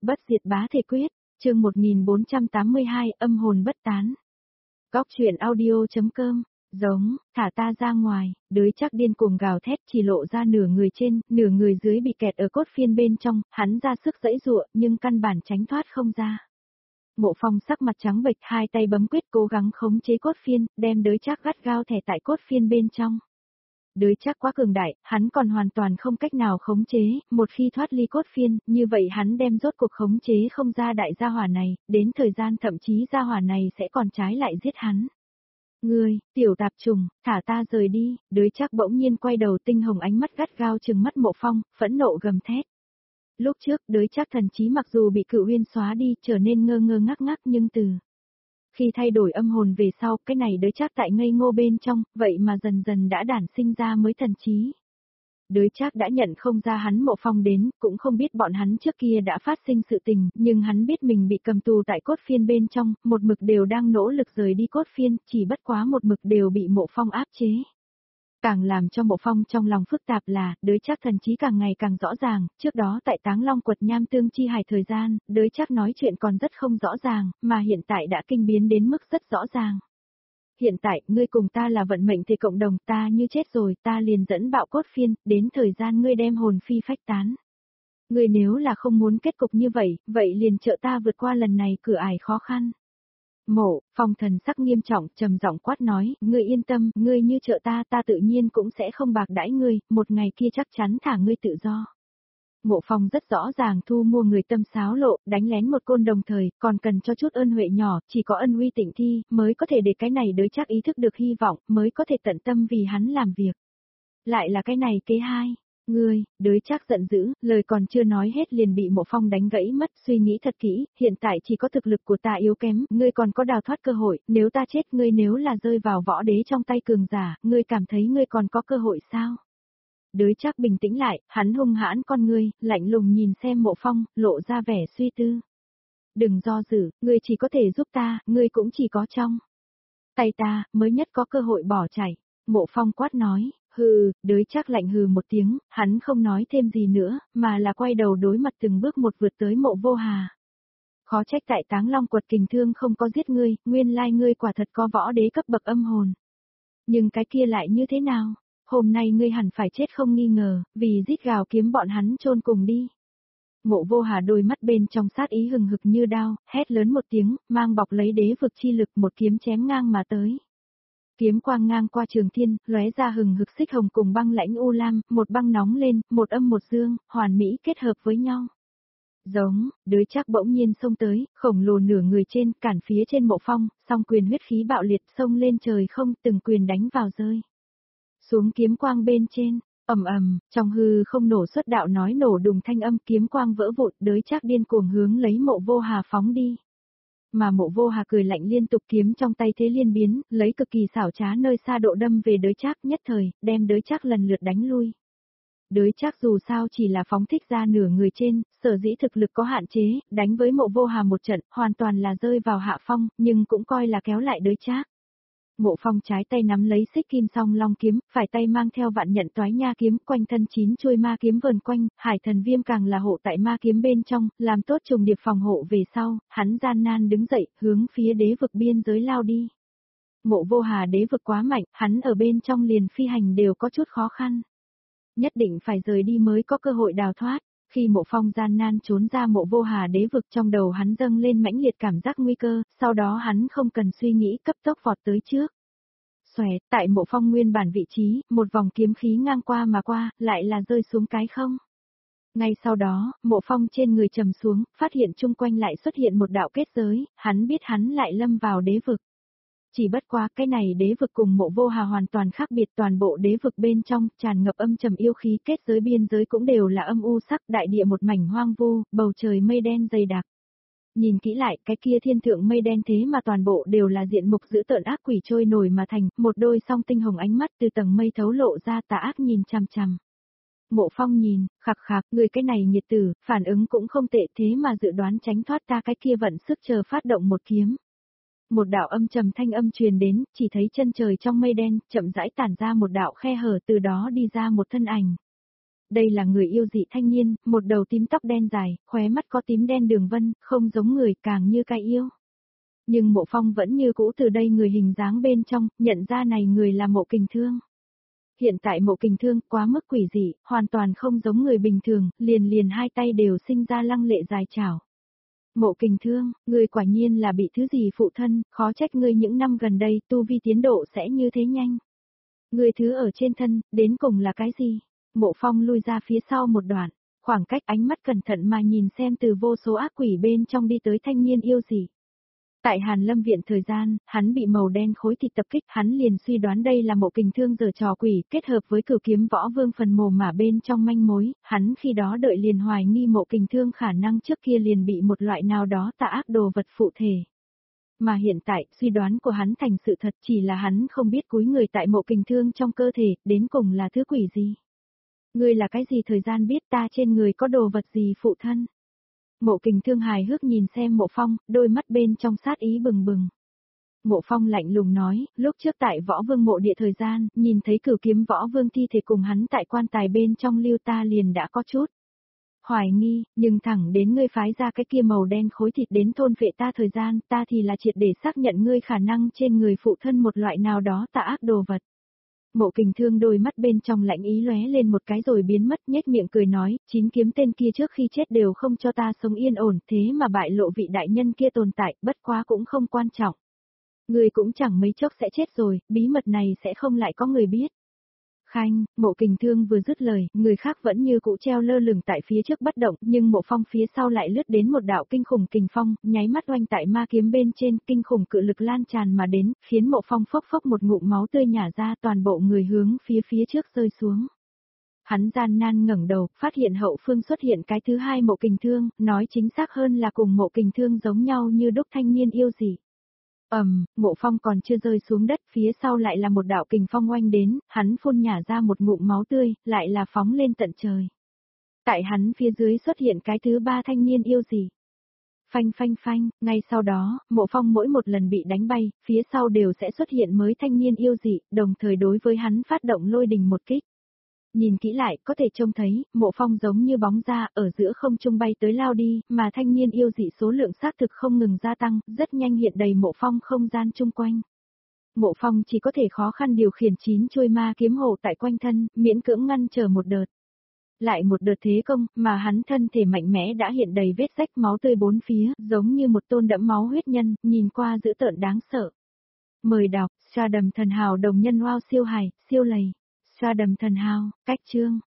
Bất diệt bá thể quyết, chương 1482 âm hồn bất tán. Góc truyện audio.com, giống, thả ta ra ngoài, đới chắc điên cuồng gào thét chỉ lộ ra nửa người trên, nửa người dưới bị kẹt ở cốt phiên bên trong, hắn ra sức giãy giụa nhưng căn bản tránh thoát không ra. Mộ Phong sắc mặt trắng bệch, hai tay bấm quyết cố gắng khống chế cốt phiên, đem đới chắc gắt gao thẻ tại cốt phiên bên trong. Đới chắc quá cường đại, hắn còn hoàn toàn không cách nào khống chế, một khi thoát ly cốt phiên, như vậy hắn đem rốt cuộc khống chế không ra đại gia hỏa này, đến thời gian thậm chí gia hỏa này sẽ còn trái lại giết hắn. Ngươi, tiểu tạp trùng, thả ta rời đi, đới chắc bỗng nhiên quay đầu tinh hồng ánh mắt gắt gao trừng mắt Mộ Phong, phẫn nộ gầm thét. Lúc trước đới chắc thần trí mặc dù bị Cửu Uyên xóa đi trở nên ngơ ngơ ngác ngác nhưng từ khi thay đổi âm hồn về sau, cái này đới chắc tại ngây ngô bên trong, vậy mà dần dần đã đản sinh ra mới thần trí. Đới chắc đã nhận không ra hắn Mộ Phong đến, cũng không biết bọn hắn trước kia đã phát sinh sự tình, nhưng hắn biết mình bị cầm tù tại cốt phiên bên trong, một mực đều đang nỗ lực rời đi cốt phiên, chỉ bất quá một mực đều bị Mộ Phong áp chế. Càng làm cho Mộ Phong trong lòng phức tạp là, đới chắc thần trí càng ngày càng rõ ràng, trước đó tại Táng Long Quật Nham Tương Chi Hải thời gian, đới chắc nói chuyện còn rất không rõ ràng, mà hiện tại đã kinh biến đến mức rất rõ ràng. Hiện tại, ngươi cùng ta là vận mệnh thì cộng đồng, ta như chết rồi, ta liền dẫn bạo cốt phiên, đến thời gian ngươi đem hồn phi phách tán. Ngươi nếu là không muốn kết cục như vậy, vậy liền trợ ta vượt qua lần này cửa ải khó khăn. Mộ Phong thần sắc nghiêm trọng, trầm giọng quát nói, ngươi yên tâm, ngươi như trợ ta, ta tự nhiên cũng sẽ không bạc đãi ngươi, một ngày kia chắc chắn thả ngươi tự do. Mộ Phong rất rõ ràng thu mua người tâm xáo lộ, đánh lén một côn đồng thời, còn cần cho chút ơn huệ nhỏ, chỉ có ân uy tịnh thi, mới có thể để cái này đới chắc ý thức được hy vọng, mới có thể tận tâm vì hắn làm việc. Lại là cái này kế hai. Ngươi, đới chắc giận dữ, lời còn chưa nói hết liền bị Mộ Phong đánh gãy mất, suy nghĩ thật kỹ, hiện tại chỉ có thực lực của ta yếu kém, ngươi còn có đào thoát cơ hội, nếu ta chết ngươi nếu là rơi vào võ đế trong tay cường giả, ngươi cảm thấy ngươi còn có cơ hội sao? Đới chắc bình tĩnh lại, hắn hung hãn con ngươi, lạnh lùng nhìn xem Mộ Phong, lộ ra vẻ suy tư. Đừng do dự, ngươi chỉ có thể giúp ta, ngươi cũng chỉ có trong tay ta, mới nhất có cơ hội bỏ chạy. Mộ Phong quát nói. Hừ, đới chắc lạnh hừ một tiếng, hắn không nói thêm gì nữa, mà là quay đầu đối mặt từng bước một vượt tới Mộ Vô Hà. Khó trách tại Táng Long Quật kình thương không có giết ngươi, nguyên lai ngươi quả thật có võ đế cấp bậc âm hồn. Nhưng cái kia lại như thế nào? Hôm nay ngươi hẳn phải chết không nghi ngờ, vì rít gào kiếm bọn hắn chôn cùng đi. Mộ Vô Hà đôi mắt bên trong sát ý hừng hực như đao, hét lớn một tiếng, mang bọc lấy đế vực chi lực một kiếm chém ngang mà tới. Kiếm quang ngang qua trường thiên, lóe ra hừng hực xích hồng cùng băng lãnh u lam, một băng nóng lên, một âm một dương, hoàn mỹ kết hợp với nhau. Giống, đới chắc bỗng nhiên xông tới, khổng lồ nửa người trên, cản phía trên Mộ Phong, song quyền huyết khí bạo liệt xông lên trời không, từng quyền đánh vào rơi. Xuống kiếm quang bên trên, ầm ầm, trong hư không nổ xuất đạo nói nổ đùng thanh âm, kiếm quang vỡ vụn, đới chắc điên cuồng hướng lấy Mộ Vô Hà phóng đi. Mà Mộ Vô Hà cười lạnh liên tục kiếm trong tay thế liên biến, lấy cực kỳ xảo trá nơi xa độ đâm về đới chắc nhất thời, đem đới chắc lần lượt đánh lui. Đới chắc dù sao chỉ là phóng thích ra nửa người trên, sở dĩ thực lực có hạn chế, đánh với Mộ Vô Hà một trận, hoàn toàn là rơi vào hạ phong, nhưng cũng coi là kéo lại đới chắc. Mộ Phong trái tay nắm lấy xích kim song long kiếm, phải tay mang theo vạn nhận toái nha kiếm, quanh thân 9 chuôi ma kiếm vờn quanh, hải thần viêm càng là hộ tại ma kiếm bên trong, làm tốt trùng điệp phòng hộ về sau, hắn gian nan đứng dậy, hướng phía đế vực biên giới lao đi. Mộ Vô Hà đế vực quá mạnh, hắn ở bên trong liền phi hành đều có chút khó khăn. Nhất định phải rời đi mới có cơ hội đào thoát. Khi Mộ Phong gian nan trốn ra Mộ Vô Hà đế vực, trong đầu hắn dâng lên mãnh liệt cảm giác nguy cơ, sau đó hắn không cần suy nghĩ cấp tốc vọt tới trước. Xoẹt, tại Mộ Phong nguyên bản vị trí, một vòng kiếm khí ngang qua mà qua, lại là rơi xuống cái không. Ngay sau đó, Mộ Phong trên người trầm xuống, phát hiện chung quanh lại xuất hiện một đạo kết giới, hắn biết hắn lại lâm vào đế vực. Chỉ bất quá cái này đế vực cùng Mộ Vô Hà hoàn toàn khác biệt, toàn bộ đế vực bên trong tràn ngập âm trầm yêu khí, kết giới biên giới cũng đều là âm u sắc, đại địa một mảnh hoang vu, bầu trời mây đen dày đặc. Nhìn kỹ lại, cái kia thiên thượng mây đen thế mà toàn bộ đều là diện mục dữ tợn ác quỷ trôi nổi mà thành, một đôi song tinh hồng ánh mắt từ tầng mây thấu lộ ra tà ác nhìn chằm chằm. Mộ Phong nhìn, khạc khạc, người cái này nhiệt tử, phản ứng cũng không tệ thế mà dự đoán tránh thoát ta cái kia vận sức chờ phát động một kiếm. Một đạo âm trầm thanh âm truyền đến, chỉ thấy chân trời trong mây đen, chậm rãi tản ra một đạo khe hở, từ đó đi ra một thân ảnh. đây là người yêu dị thanh niên, một đầu tím tóc đen dài, khóe mắt có tím đen đường vân, không giống người càng như cái yêu. Nhưng Mộ Phong vẫn như cũ từ đây người hình dáng bên trong, nhận ra này người là Mộ Kình Thương. Hiện tại Mộ Kình Thương quá mức quỷ dị, hoàn toàn không giống người bình thường, liền hai tay đều sinh ra lăng lệ dài chảo. Mộ Kình Thương, ngươi quả nhiên là bị thứ gì phụ thân, khó trách ngươi những năm gần đây tu vi tiến độ sẽ như thế nhanh. Ngươi thứ ở trên thân, đến cùng là cái gì? Mộ Phong lui ra phía sau một đoạn, khoảng cách ánh mắt cẩn thận mà nhìn xem từ vô số ác quỷ bên trong đi tới thanh niên yêu dị. Tại Hàn Lâm viện thời gian, hắn bị màu đen khối thịt tập kích, hắn liền suy đoán đây là Mộ Kình Thương giở trò quỷ, kết hợp với Cửu Kiếm Võ Vương phần mồ mà bên trong manh mối, hắn khi đó đợi liền hoài nghi Mộ Kình Thương khả năng trước kia liền bị một loại nào đó tà ác đồ vật phụ thể. Mà hiện tại, suy đoán của hắn thành sự thật, chỉ là hắn không biết cúi người tại Mộ Kình Thương trong cơ thể, đến cùng là thứ quỷ gì. Ngươi là cái gì thời gian biết ta trên người có đồ vật gì phụ thân? Mộ Kình Thương hài hước nhìn xem Mộ Phong, đôi mắt bên trong sát ý bừng bừng. Mộ Phong lạnh lùng nói, lúc trước tại Võ Vương mộ địa thời gian, nhìn thấy Cửu Kiếm Võ Vương thi thể cùng hắn tại quan tài bên trong lưu ta liền đã có chút hoài nghi, nhưng thẳng đến ngươi phái ra cái kia màu đen khối thịt đến thôn phệ ta thời gian, ta thì là triệt để xác nhận ngươi khả năng trên người phụ thân một loại nào đó tà ác đồ vật. Mộ Kình Thương đôi mắt bên trong lạnh ý lóe lên một cái rồi biến mất, nhếch miệng cười nói, 9 kiếm tên kia trước khi chết đều không cho ta sống yên ổn, thế mà bại lộ vị đại nhân kia tồn tại, bất quá cũng không quan trọng. Người cũng chẳng mấy chốc sẽ chết rồi, bí mật này sẽ không lại có người biết. Khanh, Mộ Kình Thương vừa dứt lời, người khác vẫn như cũ treo lơ lửng tại phía trước bất động, nhưng Mộ Phong phía sau lại lướt đến một đạo kinh khủng kình phong, nháy mắt oanh tại ma kiếm bên trên, kinh khủng cự lực lan tràn mà đến, khiến Mộ Phong phốc phốc một ngụm máu tươi nhả ra, toàn bộ người hướng phía trước rơi xuống. Hắn gian nan ngẩng đầu, phát hiện hậu phương xuất hiện cái thứ hai Mộ Kình Thương, nói chính xác hơn là cùng Mộ Kình Thương giống nhau như đúc thanh niên yêu dị. Mộ Phong còn chưa rơi xuống đất, phía sau lại là một đạo kình phong oanh đến, hắn phun nhả ra một ngụm máu tươi, lại là phóng lên tận trời. Tại hắn phía dưới xuất hiện cái thứ ba thanh niên yêu dị. Phanh phanh phanh, ngay sau đó, Mộ Phong mỗi một lần bị đánh bay, phía sau đều sẽ xuất hiện mới thanh niên yêu dị, đồng thời đối với hắn phát động lôi đình một kích. Nhìn kỹ lại, có thể trông thấy, Mộ Phong giống như bóng ra, ở giữa không trung bay tới lao đi, mà thanh niên yêu dị số lượng xác thực không ngừng gia tăng, rất nhanh hiện đầy Mộ Phong không gian chung quanh. Mộ Phong chỉ có thể khó khăn điều khiển 9 chuôi ma kiếm hộ tại quanh thân, miễn cưỡng ngăn trở một đợt. Lại một đợt thế công, mà hắn thân thể mạnh mẽ đã hiện đầy vết rách máu tươi bốn phía, giống như một tôn đẫm máu huyết nhân, nhìn qua dữ tợn đáng sợ. Mời đọc, Sa Đầm Thần Hào đồng nhân wow siêu hài, siêu lầy. Sa Đầm Thần Hào, cách chương.